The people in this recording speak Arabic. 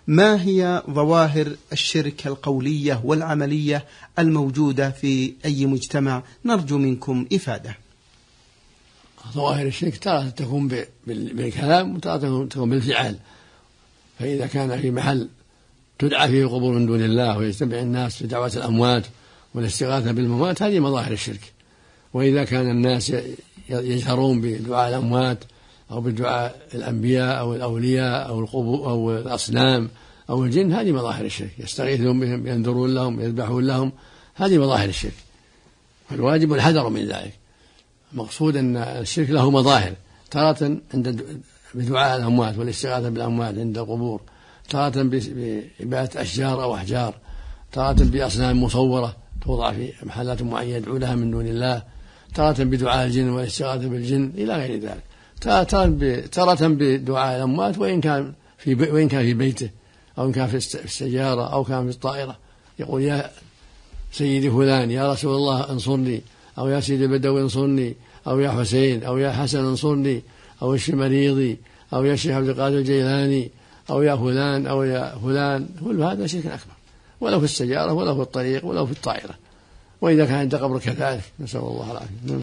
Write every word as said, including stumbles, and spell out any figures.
ما هي ظواهر الشرك القولية والعملية الموجودة في أي مجتمع؟ نرجو منكم إفادة. ظواهر الشرك تارة تكون بالكلام وتارة تكون بالفعل. فإذا كان في محل تدعى فيه القبور من دون الله ويجتمع الناس في دعوة الأموات والاستغاثة بالأموات، هذه مظاهر الشرك. وإذا كان الناس يجهرون بدعاء الأموات أو بدعاء الأنبياء أو الأولياء أو القبور أو الأصنام أو الجن، هذه مظاهر الشرك. يستغيثون بهم، ينذرون لهم، يذبحون لهم، هذه مظاهر الشرك. فالواجب الحذر من ذلك. مقصود أن الشرك له مظاهر، تارة عند بدعاء الأموات والاستغاثة بالأموات عند القبور، تارة بعبادة أشجار أو أحجار، تارة بأصنام مصورة توضع في محلات معينة يدعو لها من دون الله، تارة بدعاء الجن والاستغاثة بالجن إلى غير ذلك، تارة بدعاء الأموات وإن كان في وإن كان في بيته أو إن كان في السيارة أو كان في الطائرة، يقول يا سيدي فلان، يا رسول الله انصرني، أو يا سيدي البدوي انصرني، أو يا حسين، أو يا حسن انصرني، أو اشف مريضي، أو يا شيخ عبد القادر الجيلاني، أو يا فلان، أو يا فلان. كل هذا شرك أكبر، ولو في السيارة ولو في الطريق ولو في الطائرة، وإذا كان عند قبر كذلك، نسأل الله العافية.